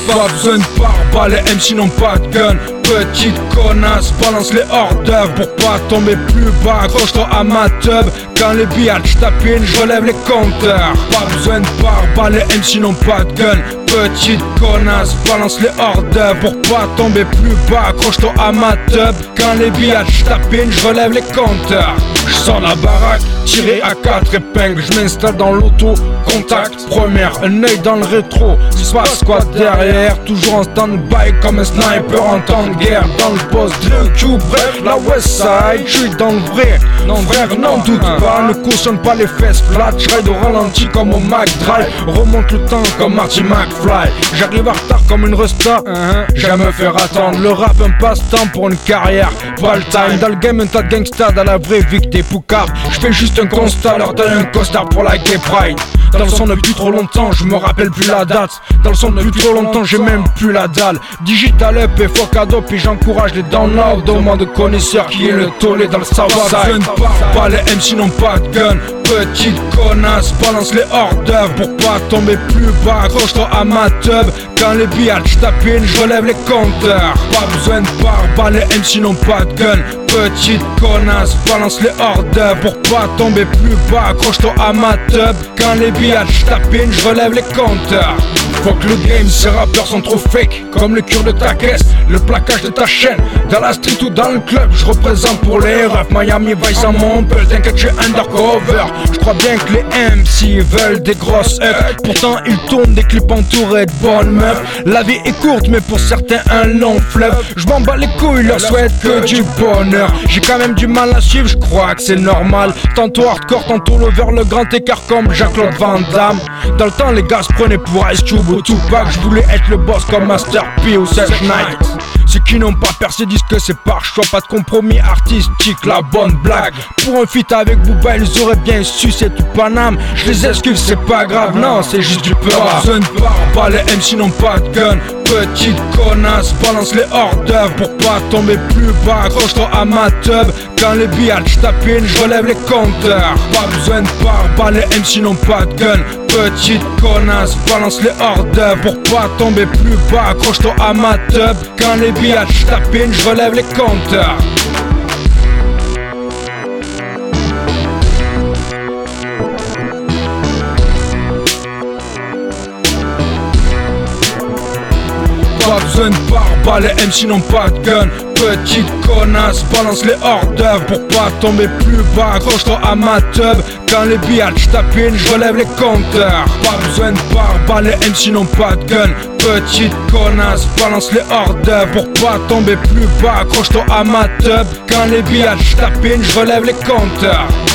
Pas besoin de pare-balles, les MC n'ont pas de gun. Petite connasse, balance les hors d'œuvre pour pas tomber plus bas. Accroche-toi à ma tub. Quand les biatchs tapinent, je relève les compteurs. Pas besoin de pare-balles, les MC n'ont pas de gun. Petite connasse, balance les hors d'œuvre pour pas tomber plus bas. Accroche-toi à ma tub. Quand les biatchs tapinent, je relève les compteurs. Je sors la baraque, tiré à 4 épingles. Je m'installe dans l'auto, contact première, un œil dans le rétro. Il se passe quoi derrière, toujours en stand-by comme un sniper en temps de guerre. Dans le poste de Q, bref, la West Side. Je suis dans le vrai, non frère, n'en doute pas. Ne cautionne pas les fesses flat. Je ride au ralenti comme au Mac Drive. Remonte le temps comme Marty McFly. J'arrive en retard comme une resta. J'aime me faire attendre. Le rap un passe-temps pour une carrière. Pas le time, dans le game un tas de gangsters. Dans la vraie vie que t'es poucave. Je fais juste un constat, leur donne un costard pour la gay pride. Dans le son depuis trop longtemps, je me rappelle plus la date. Dans le son depuis trop longtemps, j'ai même plus la dalle. Digital up et fuck ado, puis j'encourage les downloads. Demande de connaisseurs qui est le tollé dans le Southside. Pas les MC n'ont pas de gun. Petite connasse, balance les hors d'œuvre pour pas tomber plus bas. Accroche-toi à ma tub. Quand les biatchs tapinent, je relève les compteurs. Pas besoin de pare-balles, les MC n'ont pas de gun. Petite connasse, balance les hors d'œuvre pour pas tomber plus bas. Accroche-toi à ma tub. Quand les biatchs tapinent, je relève les compteurs. Fuck le game, ces rappeurs sont trop fake. Comme le cure de ta caisse, le plaquage de ta chaîne. Dans la street ou dans le club, je représente pour les refs. Miami Vice à mon peul, t'inquiète, je suis undercover. Je crois bien que les MC veulent des grosses œufs. Pourtant ils tournent des clips entourés de bonnes meufs. La vie est courte mais pour certains un long fleuve. Je m'en bats les couilles, leur souhaite que du bonheur. J'ai quand même du mal à suivre, je crois que c'est normal. Tantôt hardcore, tantôt l'over, le grand écart comme Jean-Claude Van Damme. Dans le temps les gars se prenaient pour Ice Cube ou Tupac. Je voulais être le boss comme Master P ou Seth Knight. Ceux qui n'ont pas percé disent que c'est par choix. Pas de compromis artistique, la bonne blague. Pour un feat avec Booba, ils auraient bien su c'est du Paname. Je les esquive, c'est pas grave, non, c'est juste du peur. Besoin de pas les MC n'ont pas de gun. Petite connasse, balance les hors d'œuvre pour pas tomber plus bas. Accroche-toi à ma tub. Quand les biatchs tapinent, je relève les compteurs. Pas besoin de pare-balles, les MC n'ont pas de gun. Petite connasse, balance les hors d'œuvre pour pas tomber plus bas. Accroche-toi à ma tub. Quand les biatchs tapinent, je relève les compteurs. Pas besoin de pare-balles, les MC n'ont pas de gun. Petite connasse, balance les hors d'œuvre pour pas tomber plus bas. Accroche-toi à ma tub. Quand les biatchs tapinent, je relève les compteurs. Pas besoin de pare-balles, les MC n'ont pas de gun. Petite connasse, balance les hors d'œuvre pour pas tomber plus bas. Accroche-toi à ma tub. Quand les biatchs tapinent, je relève les compteurs.